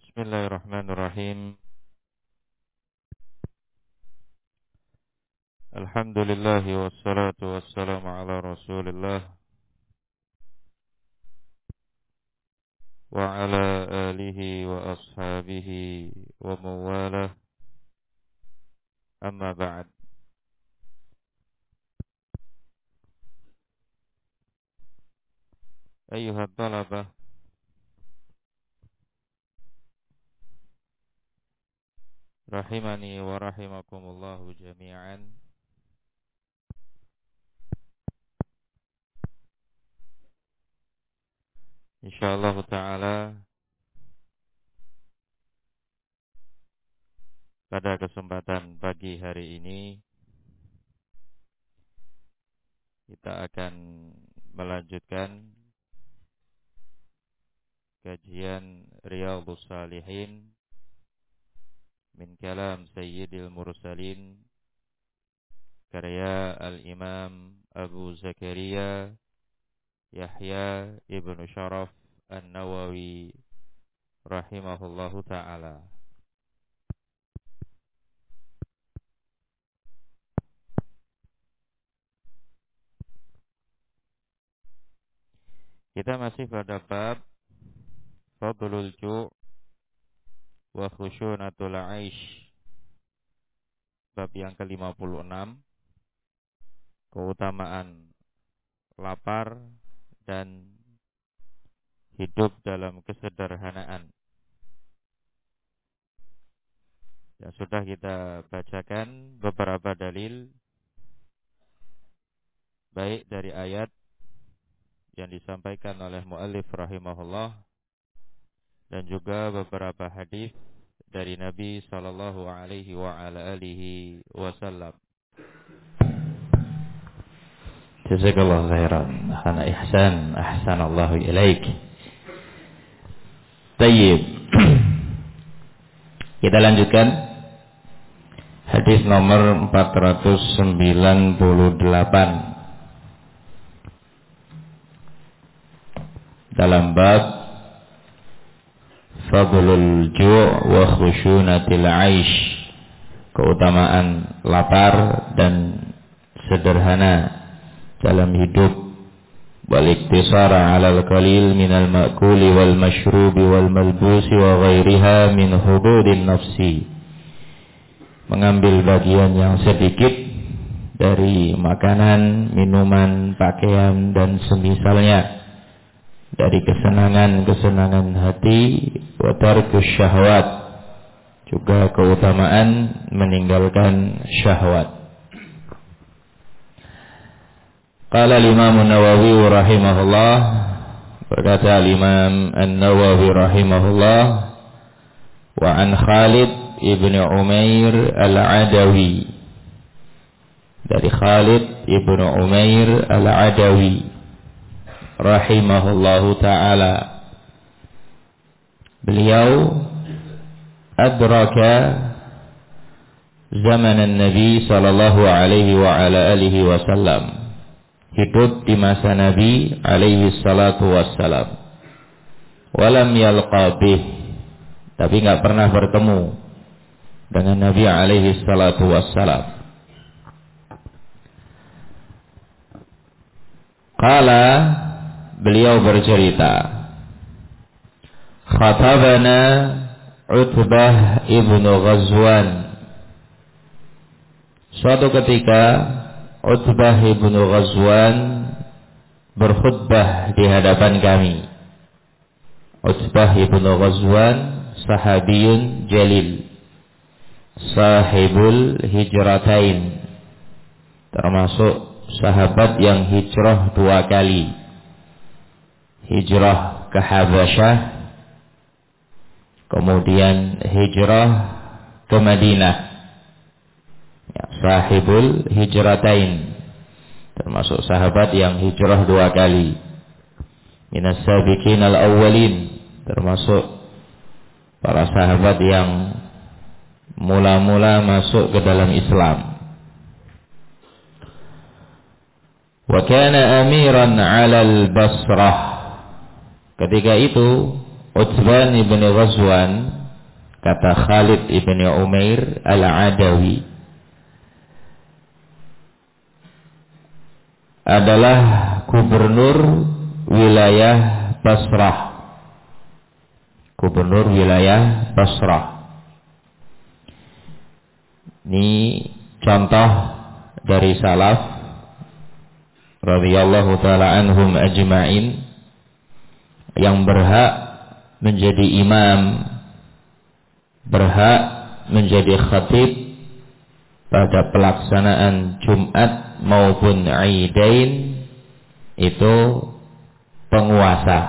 Bismillahirrahmanirrahim. Alhamdulillahi wassalatu wassalamu ala Rasulillah wa ala alihi wa ashabihi wa mawalah. Amma ba'd. Ayyuhat talabah, rahimani wa rahimakumullahu jami'an. Insyaallah ta'ala pada kesempatan pagi hari ini kita akan melanjutkan kajian Riyadhus Shalihin min kalam Sayyidil Mursalin karya Al-Imam Abu Zakaria Yahya ibnu Sharaf An-Nawawi rahimahullahu ta'ala. Kita masih pada bab Fadlul Ju' wa Khushunatul 'Aish, bab yang ke-56, keutamaan lapar dan hidup dalam kesederhanaan. Yang sudah kita bacakan beberapa dalil, baik dari ayat yang disampaikan oleh muallif rahimahullah dan juga beberapa hadis dari Nabi sallallahu alaihi wa ala alihi wasallam. Jazakallahu khairan. Ana ahsanallahu ilaik. Tayyib. Kita lanjutkan hadis nomor 498 dalam bab Fadlul Ju' wa Khushunatil 'Aish, keutamaan lapar dan sederhana dalam hidup, wal iktisara 'alal qalil minal ma'kuli wal mashrubi wal malbusi wa ghairiha min hududin nafsi, mengambil bagian yang sedikit dari makanan, minuman, pakaian dan semisalnya dari kesenangan-kesenangan hati, wa tarkus syahwat, juga keutamaan meninggalkan syahwat. Qala al-Imam An-Nawawi rahimahullah, berkata al-Imam An-Nawawi rahimahullah, wa an Khalid ibn Umair al-Adawi, dari Khalid ibn Umair al-Adawi rahimahullahu ta'ala, beliau adraka zaman Nabi sallallahu alaihi wa ala alihi wasallam, hidup di masa Nabi alaihi salatu wassalam, walam yalqa bih, tapi enggak pernah bertemu dengan Nabi alaihi salatu wassalam. Qala, beliau bercerita, khatabana Utbah ibnu Ghazwan, suatu ketika Utbah ibnu Ghazwan berkhutbah di hadapan kami. Utbah ibnu Ghazwan sahabiyun jalil, sahibul hijratain, termasuk sahabat yang hijrah 2 kali, hijrah ke Habasyah, kemudian hijrah ke Madinah. Ya, sahibul hijratain, termasuk sahabat yang hijrah 2 kali. Minas sabiqin al-awwalin, termasuk para sahabat yang mula-mula masuk ke dalam Islam. Wa kana amiran 'alal Basrah, ketika itu Utsman ibn Ghazwan kata Khalid ibn Umair al-Adawi, adalah gubernur wilayah Basrah. Gubernur wilayah Basrah. Ini contoh dari salaf radhiyallahu taala anhum ajma'in yang berhak menjadi imam, berhak menjadi khatib pada pelaksanaan Jumat maupun Aidain, itu penguasa.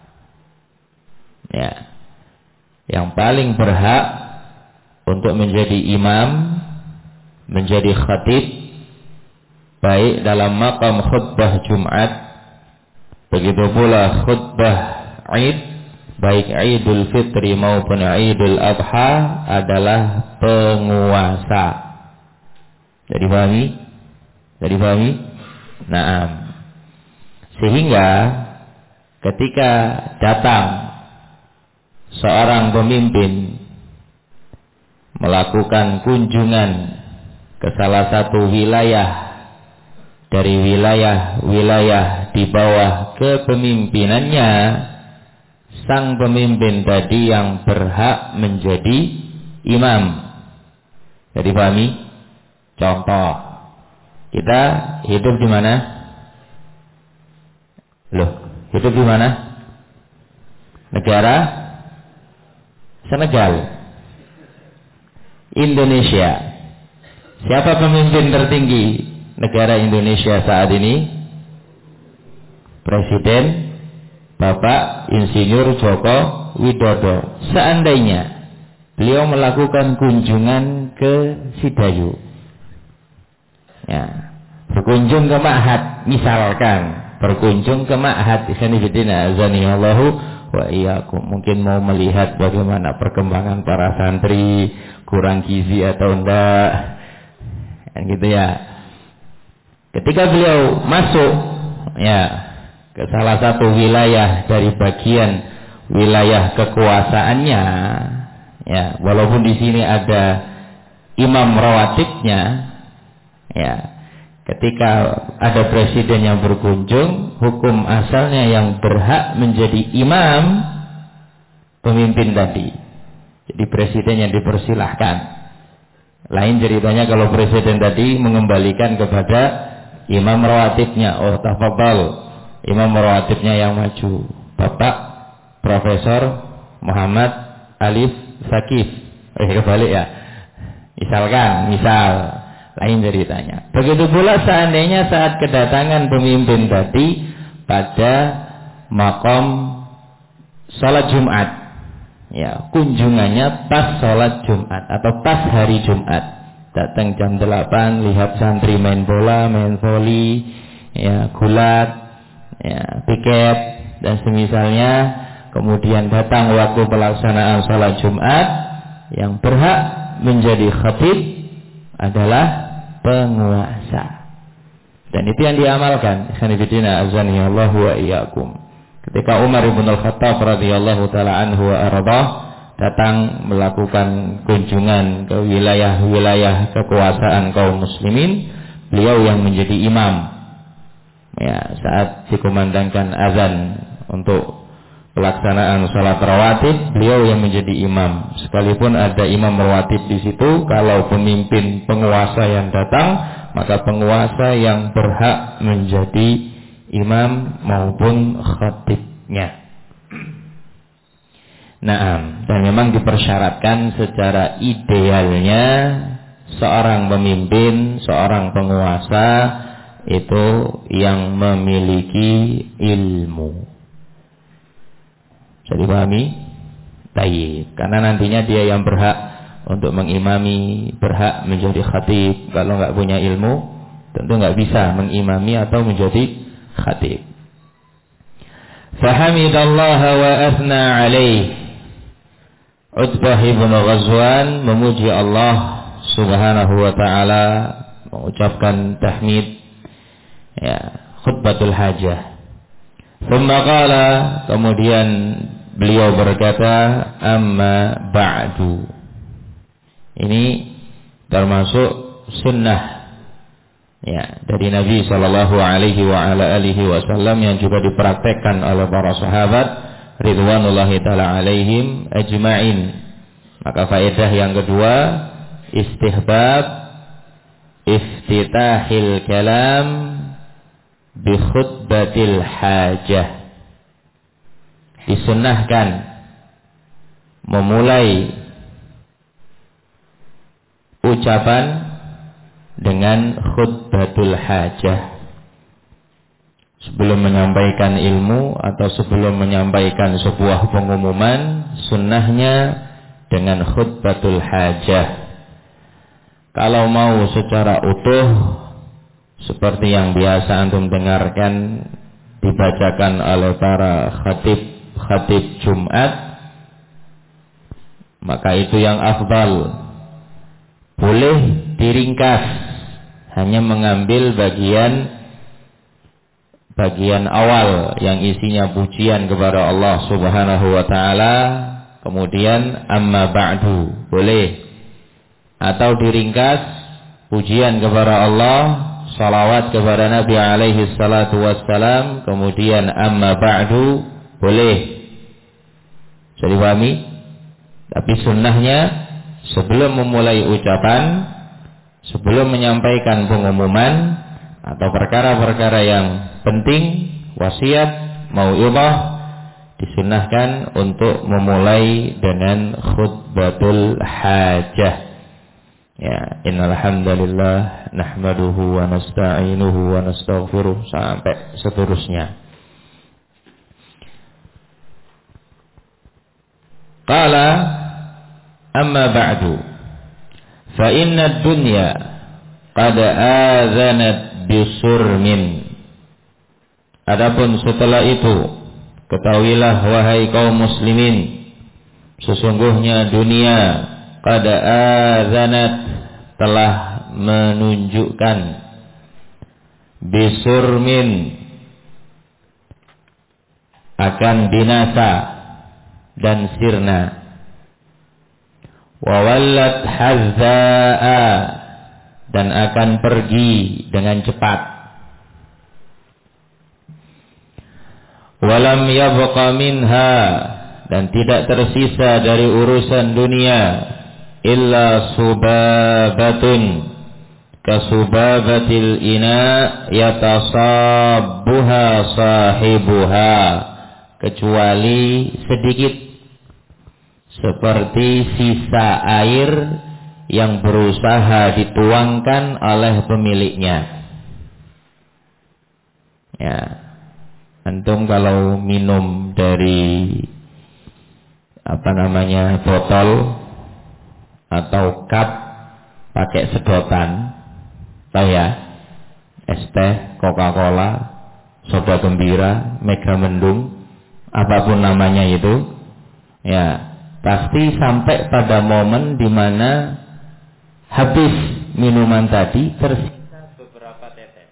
Ya. Yang paling berhak untuk menjadi imam, menjadi khatib, baik dalam maqam khutbah Jumat, begitu pula khutbah Aid, baik Idul Fitri maupun Idul Adha, adalah penguasa. Jadi pahami? Jadi pahami? Naam. Sehingga ketika datang seorang pemimpin melakukan kunjungan ke salah satu wilayah dari wilayah-wilayah di bawah kepemimpinannya, sang pemimpin tadi yang berhak menjadi imam. Jadi pahami? Contoh, kita hidup di mana? Loh, hidup di mana? Negara Senegal, Indonesia. Siapa pemimpin tertinggi negara Indonesia saat ini? Presiden Bapak Insinyur Joko Widodo. Seandainya beliau melakukan kunjungan ke Sidayu, ya, berkunjung ke Ma'had, misalkan berkunjung ke Ma'had, ikhwanifidina azanillahu wa iyyakum, mungkin mau melihat bagaimana perkembangan para santri, kurang gizi atau enggak, kan gitu ya. Ketika beliau masuk, ya, ke salah satu wilayah dari bagian wilayah kekuasaannya, ya, walaupun di sini ada imam rawatibnya, ya, ketika ada presiden yang berkunjung, hukum asalnya yang berhak menjadi imam pemimpin tadi. Jadi presiden yang dipersilahkan. Lain ceritanya kalau presiden tadi mengembalikan kepada imam rawatibnya. Oh, tafadhal, imam rawatibnya yang maju, Bapak Profesor Muhammad Alif Sakif. Kebalik ya. Misal lain ceritanya. Begitu pula seandainya saat kedatangan pemimpin tadi pada makom salat Jumat, ya, kunjungannya pas salat Jumat atau pas hari Jumat, datang jam 8, lihat santri main bola, main voli, ya, gulat, ya, piket dan semisalnya, kemudian datang waktu pelaksanaan salat Jumat, yang berhak menjadi khatib adalah penguasa. Dan itu yang diamalkan. Sanibidina azanillahu wa iyyakum. Ketika Umar ibn al-Khattab radhiyallahu taala anhu wa ardah datang melakukan kunjungan ke wilayah-wilayah kekuasaan kaum muslimin, beliau yang menjadi imam. Ya, saat dikumandangkan azan untuk pelaksanaan salat rawatib, beliau yang menjadi imam. Sekalipun ada imam rawatib di situ, kalau pemimpin penguasa yang datang, maka penguasa yang berhak menjadi imam maupun khatibnya. Naam, dan memang dipersyaratkan secara idealnya seorang pemimpin, seorang penguasa itu yang memiliki ilmu. Bisa dipahami? Tayyib. Karena nantinya dia yang berhak untuk mengimami, berhak menjadi khatib. Kalau nggak punya ilmu, tentu nggak bisa mengimami atau menjadi khatib. Fahamidallah wa athna alaih. Utbah ibn Ghazwan memuji Allah subhanahu wa ta'ala, mengucapkan tahmid, ya, khutbatul hajah. Thumma qala, kemudian beliau berkata, amma ba'du. Ini termasuk sunnah ya dari Nabi sallallahu alaihi wasallam yang juga dipraktekkan oleh para sahabat ridwanullahi taala alaihim ajma'in. Maka faedah yang kedua, istihbab iftitahil kalam bi khutbatil hajah. Disunnahkan memulai ucapan dengan khutbatul hajah. Sebelum menyampaikan ilmu atau sebelum menyampaikan sebuah pengumuman, sunnahnya dengan khutbatul hajah. Kalau mau secara utuh seperti yang biasa antum dengarkan dibacakan oleh para khatib Jumat, maka itu yang afdal. Boleh diringkas, hanya mengambil bagian awal yang isinya pujian kepada Allah Subhanahu wa taala, kemudian amma ba'du boleh, atau diringkas pujian kepada Allah, salawat kepada Nabi alaihi salatu wassalam, kemudian amma ba'du boleh. Bisa dipahami? Tapi sunnahnya sebelum memulai ucapan, sebelum menyampaikan pengumuman atau perkara-perkara yang penting, wasiat, mau'izah, disunnahkan untuk memulai dengan khutbatul hajah. Ya, innal hamdalillah nahmaduhu wa nasta'inuhu wa nastaghfiruh sampai seterusnya. Qala amma ba'du fa inna ad-dunya qad azanat bisurmin. Adapun setelah itu, ketahuilah wahai kaum muslimin, sesungguhnya dunia qad azanat telah menunjukkan bisurmin akan binasa dan sirna, wa wallat hazza'a dan akan pergi dengan cepat, walam yabqa minha dan tidak tersisa dari urusan dunia illa subabatun kasubabatil ina yatasabbuha sahibuha, kecuali sedikit seperti sisa air yang berusaha dituangkan oleh pemiliknya. Ya, antum kalau minum dari botol atau cup pakai sedotan, tahu ya, es teh, Coca-Cola, soda gembira, mega mendung, apapun namanya itu, ya pasti sampai pada momen di mana habis minuman tadi tersisa beberapa tetes.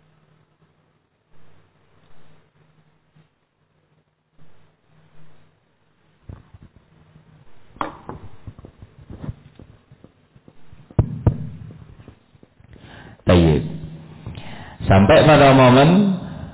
Baik. Sampai pada momen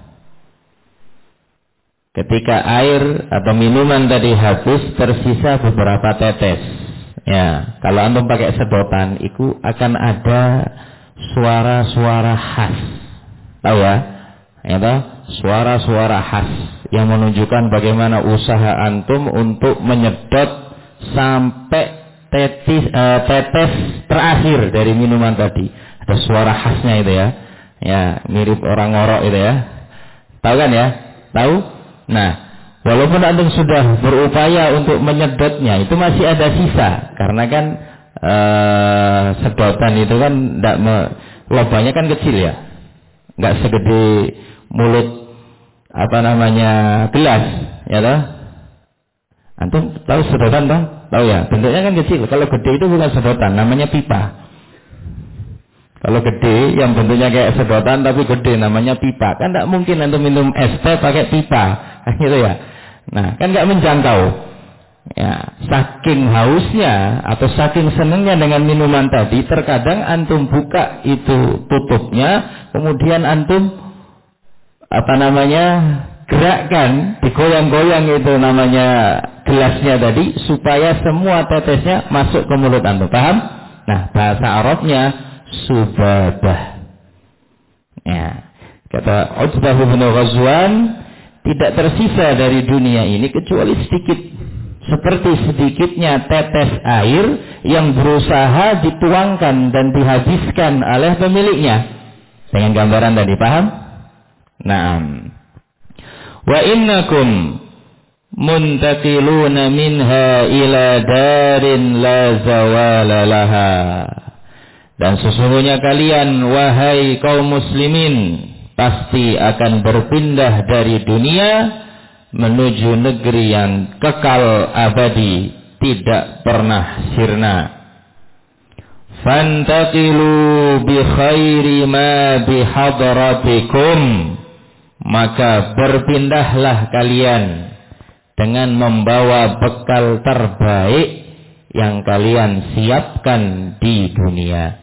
ketika air atau minuman tadi habis, tersisa beberapa tetes. Ya, kalau antum pakai sedotan, itu akan ada suara-suara khas. Tahu ya? Ya toh? Suara-suara khas yang menunjukkan bagaimana usaha antum untuk menyedot sampai tetes terakhir dari minuman tadi. Ada suara khasnya itu ya. Ya, mirip orang ngorok itu ya. Tahu kan ya? Tahu? Nah, walaupun antum sudah berupaya untuk menyedotnya, itu masih ada sisa, karena kan sedotan itu kan lubangnya kan kecil ya, nggak segede mulut gelas, ya toh? Antum tahu sedotan toh? Tahu ya, bentuknya kan kecil. Kalau gede itu bukan sedotan, namanya pipa. Kalau gede yang bentuknya kayak sedotan tapi gede namanya pipa. Kan tidak mungkin antum minum es teh pakai pipa, gitu ya. Nah, kan nggak menjangkau. Ya, saking hausnya atau saking senengnya dengan minuman tadi, terkadang antum buka itu tutupnya, kemudian antum gerakkan, digoyang-goyang itu namanya gelasnya tadi, supaya semua tetesnya masuk ke mulut antum. Paham? Nah, bahasa Arabnya subabah. Ya, kata Utbah bin Ghazwan, tidak tersisa dari dunia ini kecuali sedikit, seperti sedikitnya tetes air yang berusaha dituangkan dan dihabiskan oleh pemiliknya. Dengan gambaran tadi, paham? Naam. Wa innakum muntakiluna minha ila darin la zawala laha. Dan sesungguhnya kalian, wahai kaum muslimin, pasti akan berpindah dari dunia menuju negeri yang kekal abadi, tidak pernah sirna. Fantaqilu bi khairi ma bi hadratikum, maka berpindahlah kalian dengan membawa bekal terbaik yang kalian siapkan di dunia.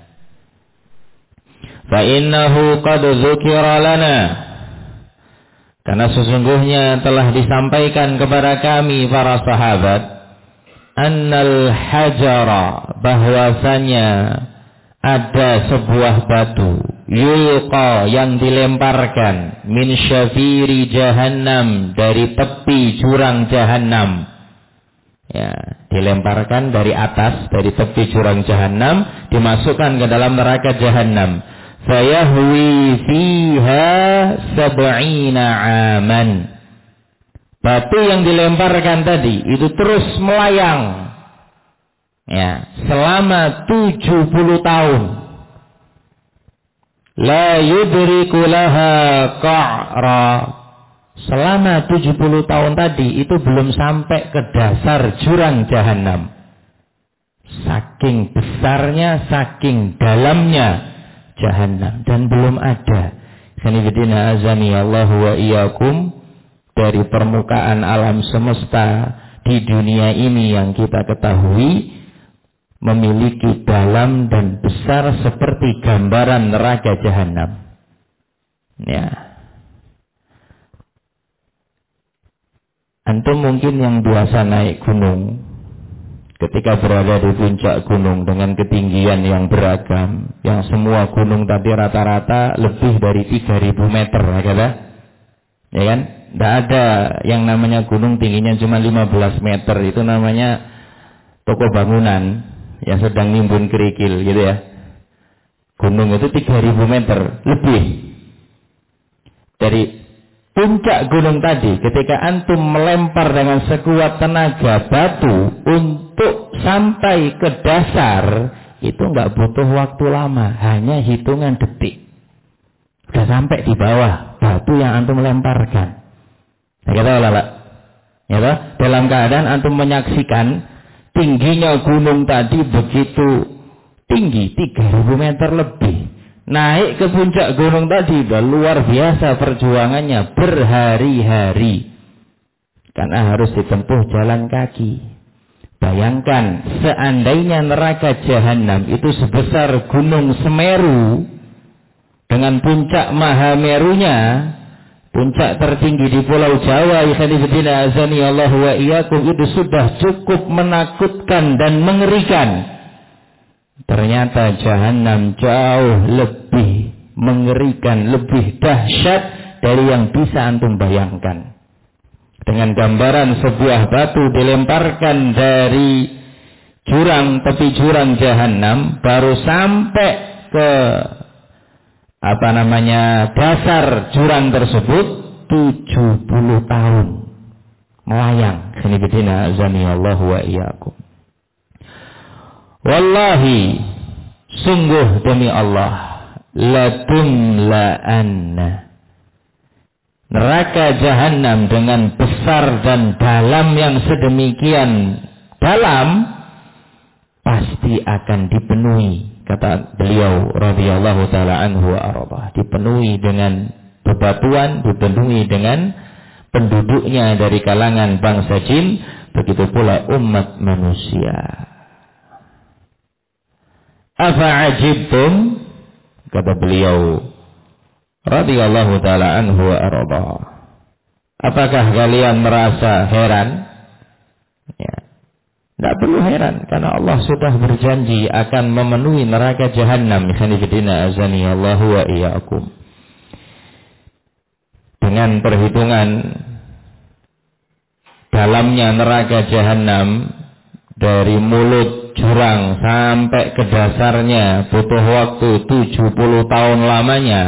Fa innahu qad dzukira lana, karena sesungguhnya telah disampaikan kepada kami para sahabat, annal hajara, bahwasanya ada sebuah batu, yulqa, yang dilemparkan, min syafiri jahannam, dari tepi jurang jahannam. Ya, dilemparkan dari atas, dari tepi jurang jahannam, dimasukkan ke dalam neraka jahannam. Fayahwi fiha sab'ina aman. Batu yang dilemparkan tadi itu terus melayang, ya, selama 70 tahun. La yudriku laha qa'ra. Selama 70 tahun tadi itu belum sampai ke dasar jurang jahannam. Saking besarnya, saking dalamnya jahannam, dan belum ada, sanibidina azani Allah wa iyyakum, dari permukaan alam semesta di dunia ini yang kita ketahui memiliki dalam dan besar seperti gambaran neraka jahannam. Ya, antum mungkin yang biasa naik gunung, ketika berada di puncak gunung dengan ketinggian yang beragam, yang semua gunung tadi rata-rata lebih dari 3.000 meter, ya kan? Tidak ada yang namanya gunung tingginya cuma 15 meter, itu namanya toko bangunan yang sedang nimbun kerikil, gitu ya. Gunung itu 3.000 meter lebih. Dari puncak gunung tadi, ketika antum melempar dengan sekuat tenaga batu untuk sampai ke dasar, itu nggak butuh waktu lama, hanya hitungan detik. Sudah sampai di bawah batu yang antum lemparkan. Ya, dalam keadaan antum menyaksikan tingginya gunung tadi begitu tinggi, 3.000 meter lebih. Naik ke puncak gunung tadi udah luar biasa perjuangannya, berhari-hari, karena harus ditempuh jalan kaki. Bayangkan seandainya neraka jahanam itu sebesar gunung Semeru dengan puncak Mahamerunya, puncak tertinggi di Pulau Jawa, ikhwanifidina azani Allah wa iyyakum, itu sudah cukup menakutkan dan mengerikan. Ternyata jahanam jauh lebih mengerikan, lebih dahsyat dari yang bisa antum bayangkan. Dengan gambaran sebuah batu dilemparkan dari tepi jurang jahanam, baru sampai ke dasar jurang tersebut 70 tahun melayang. Sanibidina azani Allah wa iyyakum. Wallahi, sungguh demi Allah, latumla'anna, neraka jahanam dengan besar dan dalam yang sedemikian dalam pasti akan dipenuhi, kata beliau radhiyallahu taala anhu wa arda, dipenuhi dengan bebatuan, dipenuhi dengan penduduknya dari kalangan bangsa jin, begitu pula umat manusia. Afa'ajibtum, kata beliau radhiyallahu ta'ala anhu wa arda, apakah kalian merasa heran? Ya, tidak perlu heran, karena Allah sudah berjanji akan memenuhi neraka jahanam. Khanifidina azani Allahu wa iyyakum. Dengan perhitungan dalamnya neraka jahanam, dari mulut jurang sampai ke dasarnya butuh waktu 70 tahun lamanya,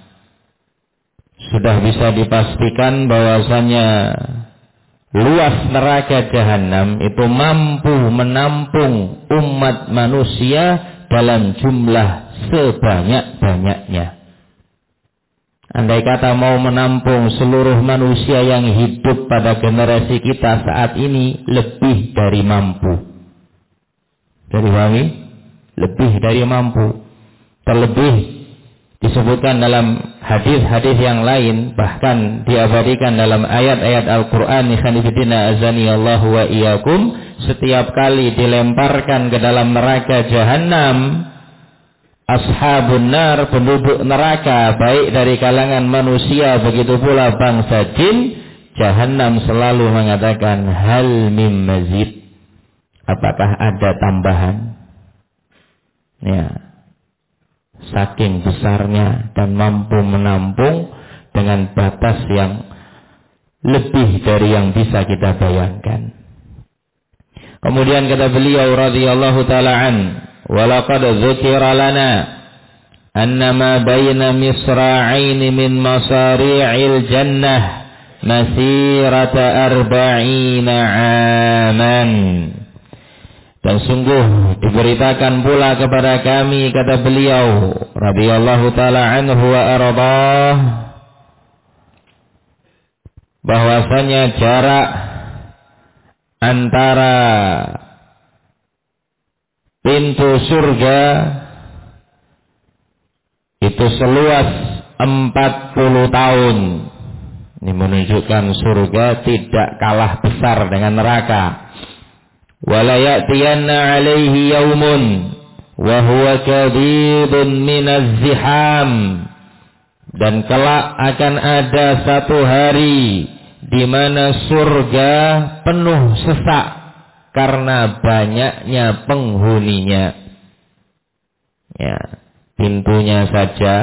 sudah bisa dipastikan bahwasanya luas neraka jahanam itu mampu menampung umat manusia dalam jumlah sebanyak-banyaknya. Andai kata mau menampung seluruh manusia yang hidup pada generasi kita saat ini, lebih dari mampu. Jadi pahami? Lebih dari mampu. Terlebih disebutkan dalam hadis-hadis yang lain, bahkan diabadikan dalam ayat-ayat Al-Quran, khanifidina azani Allahu wa iyyakum, setiap kali dilemparkan ke dalam neraka jahanam, ashabun nar, penduduk neraka, baik dari kalangan manusia begitu pula bangsa jin, jahanam selalu mengatakan, hal mim mazid, apakah ada tambahan? Ya, saking besarnya dan mampu menampung dengan batas yang lebih dari yang bisa kita bayangkan. Kemudian kata beliau radhiyallahu ta'ala an, walaqad dzukira lana annama baina misra'ain min masari'il jannah masirata 40 aman. Dan sungguh diberitakan pula kepada kami, kata beliau radhiyallahu ta'ala anhu wa ardah, bahwasanya jarak antara pintu surga itu seluas 40 tahun. Ini menunjukkan surga tidak kalah besar dengan neraka. Wala ya'tiyanna 'alaihi yaumun wa huwa kadhibun minaz ziham, dan kelak akan ada satu hari di mana surga penuh sesak karena banyaknya penghuninya. Ya, pintunya saja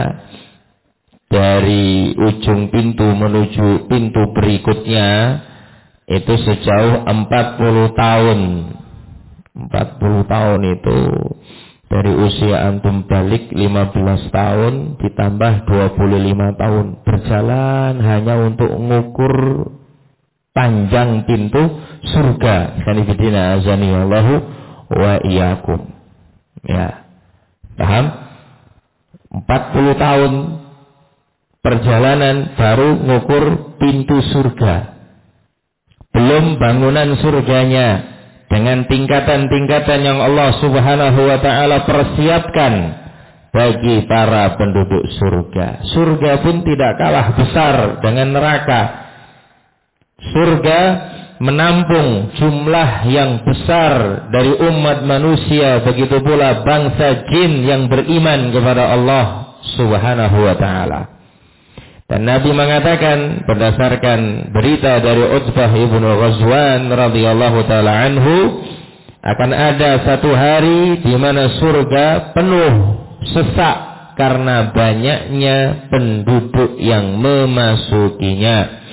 dari ujung pintu menuju pintu berikutnya itu sejauh 40 tahun. 40 tahun itu dari usia antum balik 15 tahun ditambah 25 tahun berjalan hanya untuk mengukur panjang pintu surga. Khanifidina azani Allahu wa iyyakum. Ya, paham? 40 tahun perjalanan baru mengukur pintu surga. Belum bangunan surganya dengan tingkatan-tingkatan yang Allah Subhanahu wa ta'ala persiapkan bagi para penduduk surga. Surga pun tidak kalah besar dengan neraka. Surga menampung jumlah yang besar dari umat manusia, begitu pula bangsa jin yang beriman kepada Allah Subhanahu wa ta'ala. Dan Nabi mengatakan berdasarkan berita dari Utbah ibnu Ghazwan radhiyallahu ta'ala anhu, akan ada satu hari di mana surga penuh sesak karena banyaknya penduduk yang memasukinya.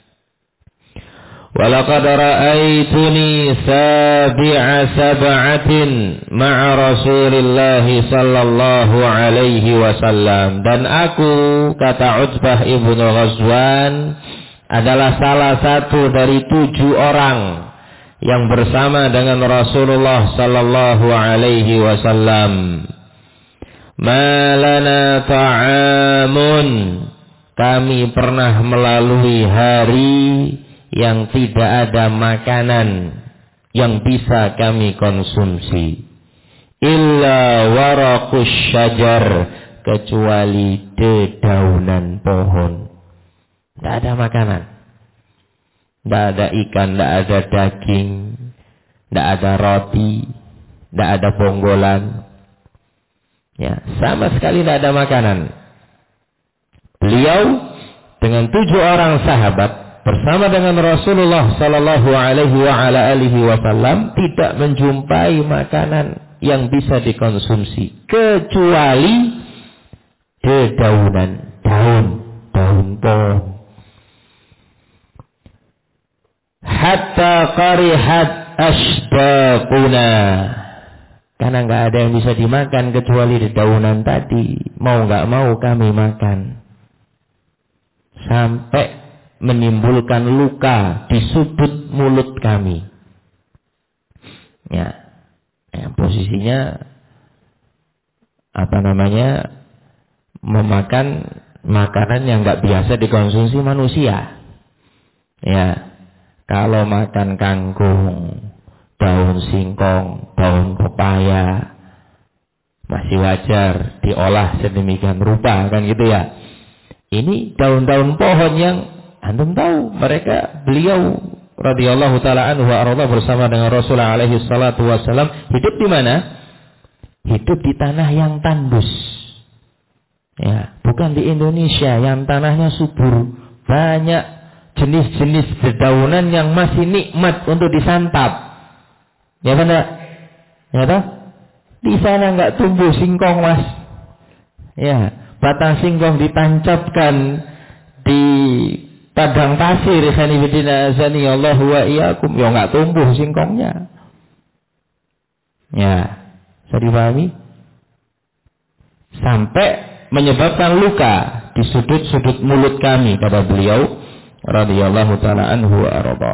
Walaqad ra'aituni sabi'a sab'atin ma'a Rasulillah sallallahu alaihi wasallam. Dan aku, kata Utbah ibnu Ghazwan, adalah salah satu dari 7 orang yang bersama dengan Rasulullah sallallahu alaihi wasallam. Ma lana ta'amun, kami pernah melalui hari yang tidak ada makanan yang bisa kami konsumsi, illa waraqus syajar, kecuali dedaunan pohon. Tidak ada makanan. Tidak ada ikan, tidak ada daging, tidak ada roti, tidak ada bonggolan. Ya, sama sekali tidak ada makanan. Beliau dengan 7 orang sahabat bersama dengan Rasulullah Sallallahu Alaihi Wasallam tidak menjumpai makanan yang bisa dikonsumsi kecuali dedaunan, daun pohon. Hatta qarihat ashdaquna, karena nggak ada yang bisa dimakan kecuali dedaunan tadi. Mau nggak mau kami makan, sampai menimbulkan luka di sudut mulut kami. Ya, posisinya memakan makanan yang nggak biasa dikonsumsi manusia. Ya. Kalau makan kangkung, daun singkong, daun pepaya, masih wajar diolah sedemikian rupa, kan gitu ya. Ini daun-daun pohon yang antum tahu, beliau radhiyallahu taala anhu wa arda bersama dengan Rasulullah alaihi salatu wasallam hidup di mana? Hidup di tanah yang tandus. Ya, bukan di Indonesia yang tanahnya subur, banyak jenis-jenis dedaunan yang masih nikmat untuk disantap. Ya benar? Ya toh? Di sana enggak tumbuh singkong, Mas. Ya, batang singkong ditancapkan di padang pasir, khanifidina azani Allah wa iyyakum. Ya enggak tumbuh singkongnya. Ya, bisa dipahami? Sampai menyebabkan luka di sudut-sudut mulut kami, kata beliau radhiyallahu ta'ala anhu wa arda.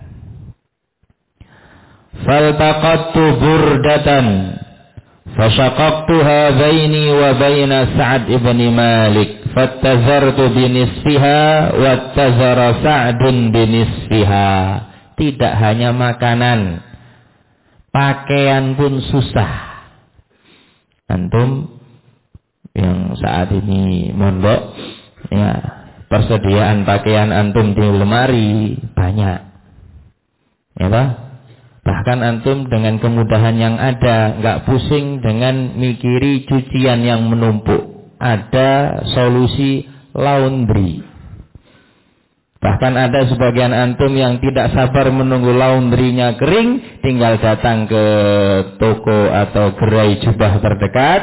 Faltaqattu burdatan fashaqaqtuha baini wa baina Sa'd ibn Malik fattazartu binisfiha wattazara Sa'dun binisfiha. Tidak hanya makanan, pakaian pun susah. Antum yang saat ini mondok, ya, persediaan pakaian antum di lemari banyak, ya Pak? Bahkan antum dengan kemudahan yang ada, nggak pusing dengan mikiri cucian yang menumpuk. Ada solusi laundry. Bahkan ada sebagian antum yang tidak sabar menunggu laundrynya kering, tinggal datang ke toko atau gerai jubah terdekat,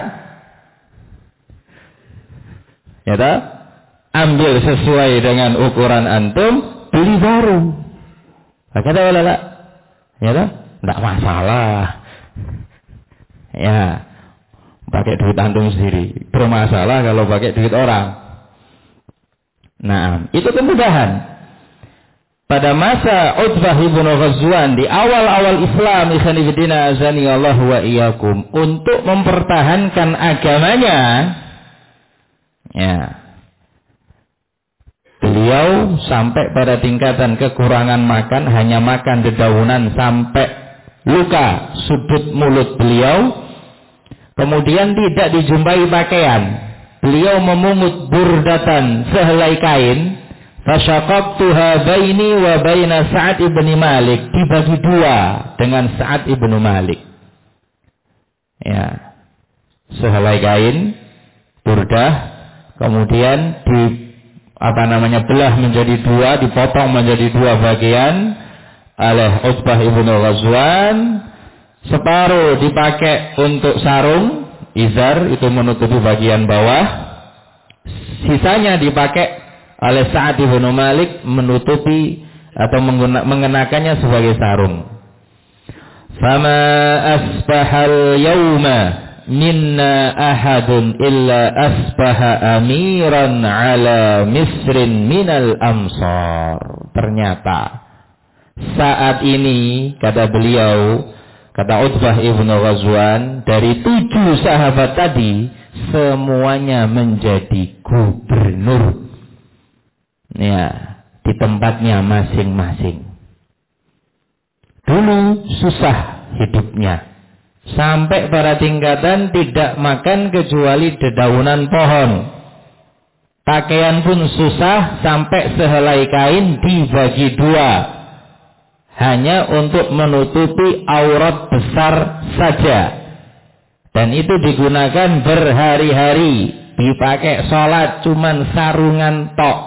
ya Pak? Ambil sesuai dengan ukuran antum, beli baru. Kata wala, ya toh? Enggak masalah. Ya, pakai duit antum sendiri. Bermasalah kalau pakai duit orang. Nah, itu kemudahan. Pada masa Utbah ibn Ghazwan di awal-awal Islam, ikhwanifidina azani Allah wa iyyakum, untuk mempertahankan agamanya, ya, beliau sampai pada tingkatan kekurangan makan, hanya makan dedaunan sampai luka sudut mulut beliau. Kemudian tidak dijumpai pakaian. Beliau memungut burdatan, sehelai kain. Fasyaqaqtuha baini wa baina Sa'd ibn Malik. Dibagi dua dengan Sa'd ibn Malik. Ya, sehelai kain, burdah, kemudian belah menjadi dua, dipotong menjadi dua bagian oleh Utbah ibn Ghazwan. Separuh dipakai untuk sarung, izar, itu menutupi bagian bawah. Sisanya dipakai oleh Sa'd ibn Malik, menutupi atau mengenakannya sebagai sarung. Fama asbahal yawma minna ahadun illa asbaha amiran ala misrin minal amsar. Ternyata saat ini, kata beliau, kata Utbah ibn Ghazwan, dari 7 sahabat tadi semuanya menjadi gubernur, ya, di tempatnya masing-masing. Dulu susah hidupnya, sampai pada tingkatan tidak makan kecuali dedaunan pohon. Pakaian pun susah, sampai sehelai kain dibagi dua, hanya untuk menutupi aurat besar saja. Dan itu digunakan berhari-hari, dipakai sholat cuman sarungan tok.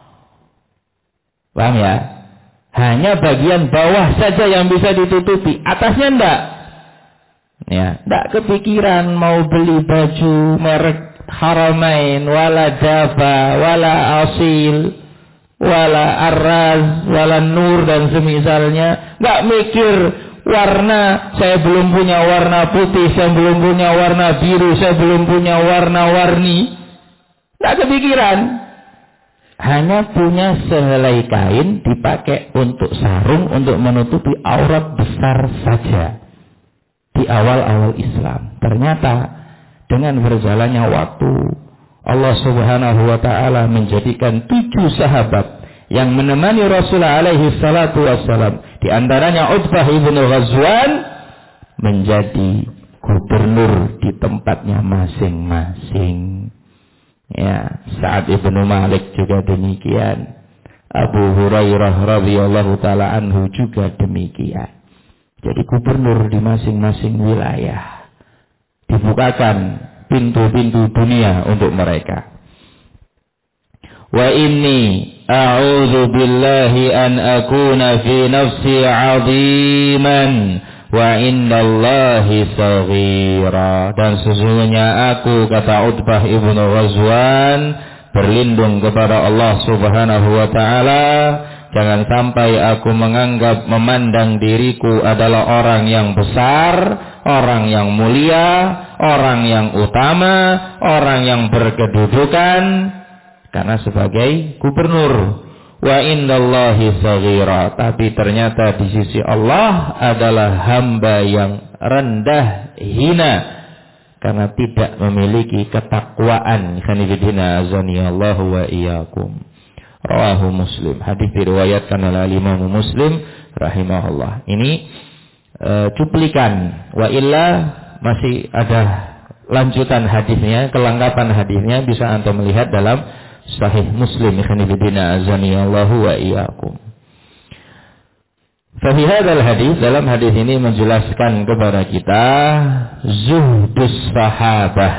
Paham ya? Hanya bagian bawah saja yang bisa ditutupi, atasnya enggak. Ya, enggak kepikiran mau beli baju merek Haramain, wala Java, wala Asil, wala Arraz, wala Nur dan semisalnya. Enggak mikir warna, saya belum punya warna putih, saya belum punya warna biru, saya belum punya warna-warni. Enggak kepikiran. Hanya punya sehelai kain dipakai untuk sarung, untuk menutupi aurat besar saja. Di awal-awal Islam. Ternyata dengan berjalannya waktu, Allah Subhanahu wa ta'ala menjadikan 7 sahabat yang menemani Rasulullah alaihi salatu wassalam. Di antaranya Utbah ibn Ghazwan menjadi gubernur di tempatnya masing-masing. Ya, Sa'ad ibn Malik juga demikian. Abu Hurairah radhiyallahu ta'ala anhu juga demikian. Jadi gubernur di masing-masing wilayah. Dibukakan pintu-pintu dunia untuk mereka. Wa inni a'udzu billahi an akuna fi nafsi 'aziman wa indallahi saghira. Dan sesungguhnya aku, kata Utbah ibnu Ghazwan, berlindung kepada Allah Subhanahu wa ta'ala, jangan sampai aku memandang diriku adalah orang yang besar, orang yang mulia, orang yang utama, orang yang berkedudukan, karena sebagai gubernur. Wa indallahi saghira, tapi ternyata di sisi Allah adalah hamba yang rendah, hina, karena tidak memiliki ketakwaan. Khanifidina azaniyallahu wa iyyakum. Rawahu Muslim. Hadis diriwayatkan oleh Imam Muslim rahimahullah. Ini cuplikan. Wa illa masih ada lanjutan hadisnya, kelengkapan hadisnya bisa antum melihat dalam Sahih Muslim. Khanifidina azaniyallahu wa iyyakum. Fa fi hadzal hadis, dalam hadis ini menjelaskan kepada kita zuhdus sahabah.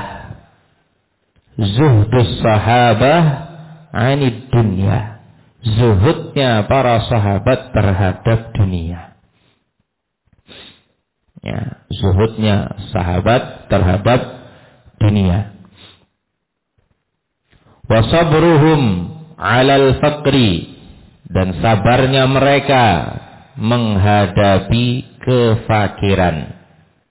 Zuhdus sahabah anid dunia, zuhudnya para sahabat terhadap dunia. Ya, zuhudnya sahabat terhadap dunia. Wa sabruhum 'alal faqri, dan sabarnya mereka menghadapi kefakiran.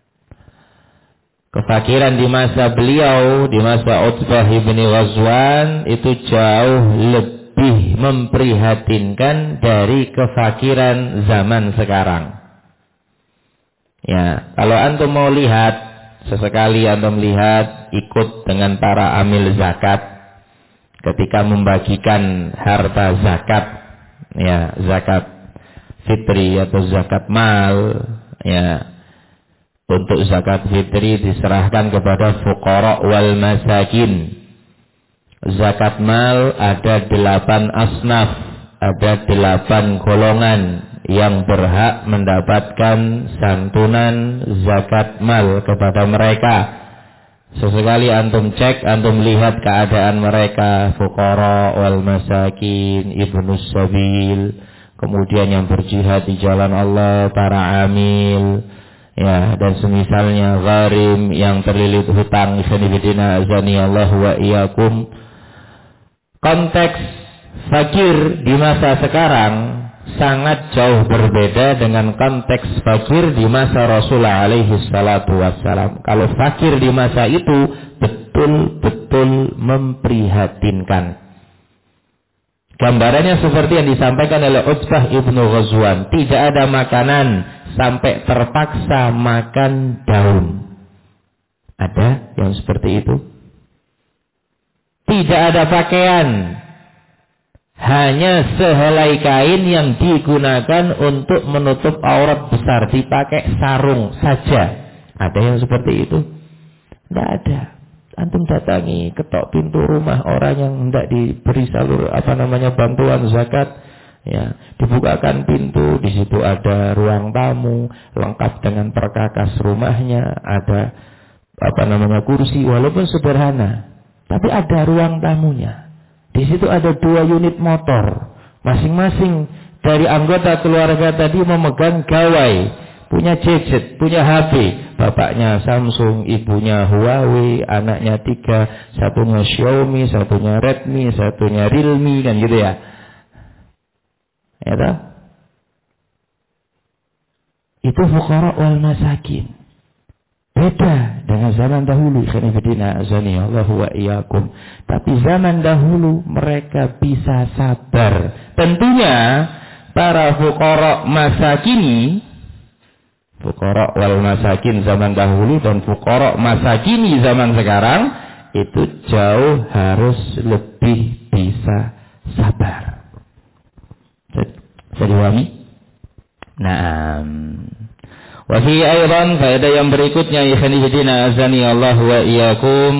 Kefakiran di masa beliau, di masa Utbah ibn Ghazwan, itu jauh lebih memprihatinkan dari kefakiran zaman sekarang. Ya, kalau antum mau lihat, sesekali antum lihat, ikut dengan para amil zakat ketika membagikan harta zakat, ya, zakat fitri atau zakat mal, ya. Untuk zakat fitri diserahkan kepada fuqara wal masakin. Zakat mal ada 8 asnaf, ada 8 golongan yang berhak mendapatkan santunan zakat mal kepada mereka. Sesekali antum cek, antum lihat keadaan mereka, fuqara wal masakin, ibnus sabil, kemudian yang berjihad di jalan Allah, para amil, ya, dan semisalnya, gharim yang terlilit hutang. Sanibidina azaniyallahu wa iyyakum. Konteks fakir di masa sekarang sangat jauh berbeda dengan konteks fakir di masa Rasulullah alaihi salatu wassalam. Kalau fakir di masa itu betul-betul memprihatinkan. Gambarannya seperti yang disampaikan oleh Utbah ibnu Ghazwan. Tidak ada makanan sampai terpaksa makan daun. Ada yang seperti itu? Tidak ada pakaian, hanya sehelai kain yang digunakan untuk menutup aurat besar, dipakai sarung saja. Ada yang seperti itu? Tidak ada. Antum datangi, ketok pintu rumah orang yang hendak diberi bantuan zakat, ya, dibukakan pintu, di situ ada ruang tamu lengkap dengan perkakas rumahnya, ada kursi walaupun sederhana, tapi ada ruang tamunya. Di situ ada 2 unit motor, masing-masing dari anggota keluarga tadi memegang gawai, punya gadget, punya HP. Bapaknya Samsung, ibunya Huawei, anaknya 3, satunya Xiaomi, satunya Redmi, satunya Realme, kan gitu ya. Ya toh? Itu fuqara wal masakin. Beda dengan zaman dahulu, khanifidina azani Allahu wa iyyakum. Tapi zaman dahulu mereka bisa sabar. Tentunya para fuqara masakini, fuqara wal masakin zaman dahulu dan fuqara masakini zaman sekarang itu jauh harus lebih bisa sabar. Jadi wami. Naam. Wa fi aidan faedah yang berikutnya ikhwan fillah azani Allah wa iyyakum,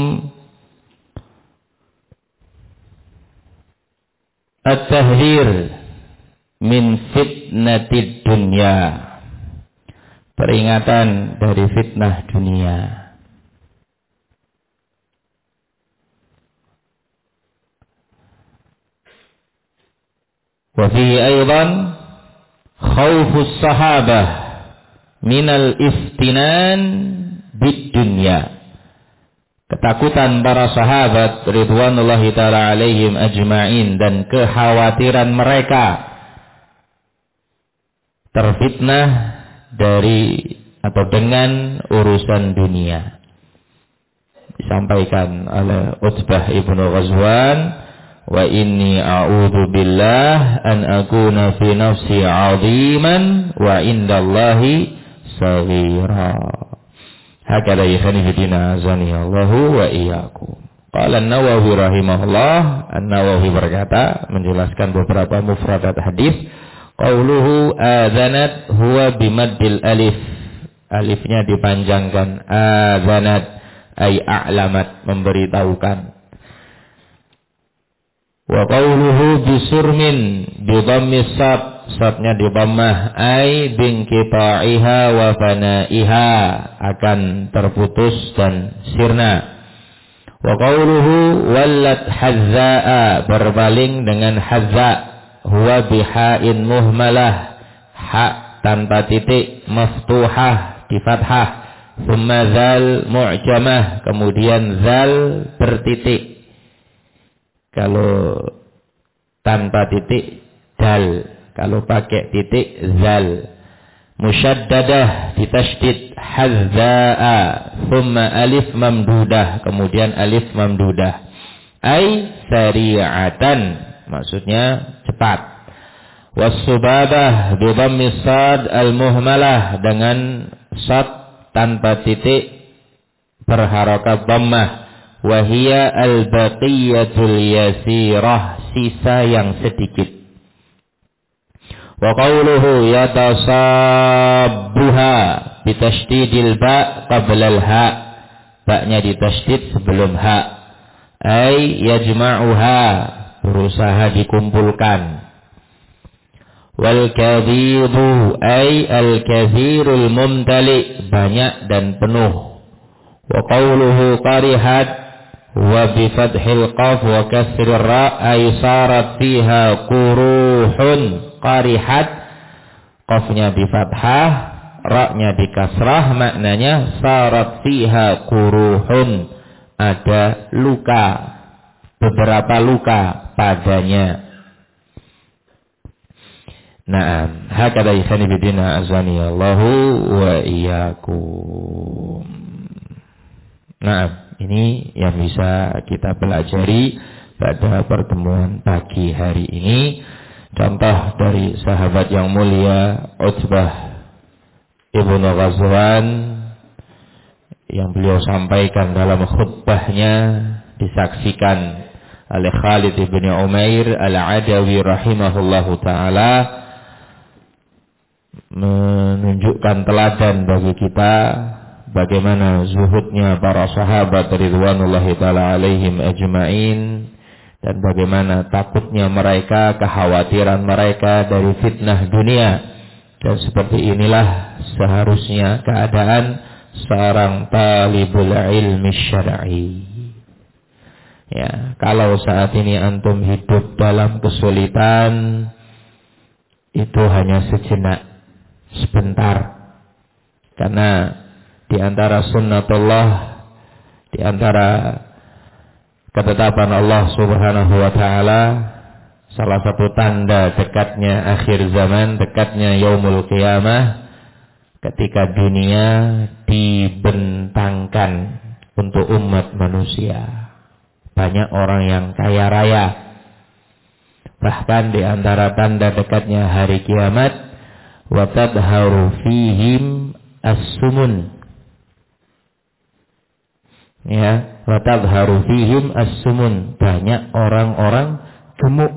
at-tahdhir min fitnatid dunya. Peringatan dari fitnah dunia. Wa fi aidan khaufus sahabah minal iftinan bid dunya. Ketakutan para sahabat ridwanullahi ta'ala alaihim ajma'in dan kekhawatiran mereka terfitnah dari atau dengan urusan dunia. Disampaikan oleh Utbah ibnu Ghazwan, wa inni a'udzu billah an akuna fi nafsi 'aziman wa indallahi saghira. Hakala yakhnifidina azani Allahu wa iyyakum. Qala an-Nawawi rahimahullah, An-Nawawi berkata menjelaskan beberapa mufradat hadis, qauluhu adzanat huwa bimaddil alif. Alifnya dipanjangkan, adzanat ay a'lamat, memberitahukan. Wa qauluhu bisurmin bi dhammis sad, sadnya di dhammah, ay binqita'iha wa fanaiha, akan terputus dan sirna. Wa qauluhu wallat hazza'a, berpaling dengan hazza, huwa biha'in muhmalah, ha tanpa titik, maftuhah di fathah, thumma zal mu'jamah, kemudian zal bertitik. Kalau tanpa titik dal, kalau pakai titik zal. Musyaddadah ditasydid hazza'a, thumma alif mamdudah, kemudian alif mamdudah. Ai sari'atan, maksudnya cepat. Was-subabah bi dhammis sad al-muhmalah, dengan sad tanpa titik berharakat dhammah. Wahia al-baqiyatul yasirah, sisa yang sedikit. Wa qawluhu yatasabbuha bitasydidil ba' qabla al-ha, ba'nya ditasydid sebelum ha. Ay yajma'uha, berusaha dikumpulkan. Wal kadhibu ay al-kathirul mumtali, banyak dan penuh. Wa qawluhu qarihat wa bi fathil qaf wa kasrir ra ay sarat fiha quruhun. Qarihat, qafnya di fathah, ra-nya di kasrah, maknanya sarat fiha quruhun, ada luka, beberapa luka padanya. Naam, hakada ikhani bidina azani Allahu wa iyyakum. Naam, ini yang bisa kita pelajari pada pertemuan pagi hari ini. Contoh dari sahabat yang mulia Utbah ibnu Ghazwan yang beliau sampaikan dalam khutbahnya, disaksikan oleh Khalid ibn Umair al-Adawi rahimahullahu ta'ala, menunjukkan teladan bagi kita bagaimana zuhudnya para sahabat ridwanullahi ta'ala alaihim ajma'in, dan bagaimana takutnya mereka, kekhawatiran mereka dari fitnah dunia. Dan seperti inilah seharusnya keadaan seorang talibul ilmi syar'i. Ya, kalau saat ini antum hidup dalam kesulitan, itu hanya sejenak, sebentar. Karena di antara sunnatullah, di antara ketetapan Allah Subhanahu wa taala, salah satu tanda dekatnya akhir zaman, dekatnya yaumul qiyamah, ketika dunia dibentangkan untuk umat manusia. Banyak orang yang kaya raya. Bahkan di antara tanda dekatnya hari kiamat, wa tadharu fihim as-sumun. Ya, wa tadharu fihim as-sumun. Banyak orang-orang gemuk.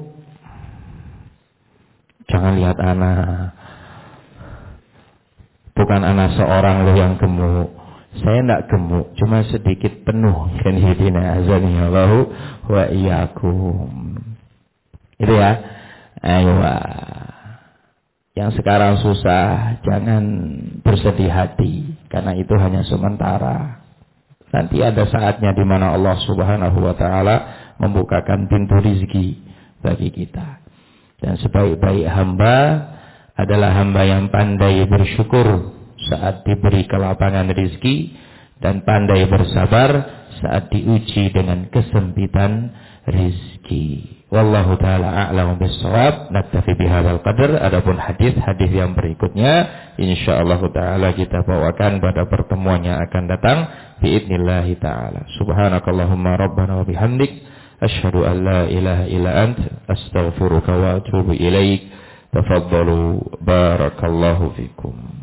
Jangan lihat anak. Bukan anak seorang loh yang gemuk. Saya tidak gemuk, cuma sedikit penuh. Kan hidina azani Allahu wa iyyakum. Itu ya. Ayo. Yang sekarang susah, jangan bersedih hati, karena itu hanya sementara. Nanti ada saatnya di mana Allah Subhanahu wa taala membukakan pintu rizki bagi kita. Dan sebaik-baik hamba adalah hamba yang pandai bersyukur saat diberi kelapangan rizki, dan pandai bersabar saat diuji dengan kesempitan rizki. Wallahu ta'ala a'lam bis-shawab. Naktafi bihadzal qadar. Adapun hadis-hadis yang berikutnya insyaallah ta'ala kita bawakan pada pertemuan yang akan datang biidznillah ta'ala. Subhanakallahumma rabbana wa bihamdik, asyhadu an la ilaha illa ant, astaghfiruka wa atubu ilaik. Tafaddalu, barakallahu fikum.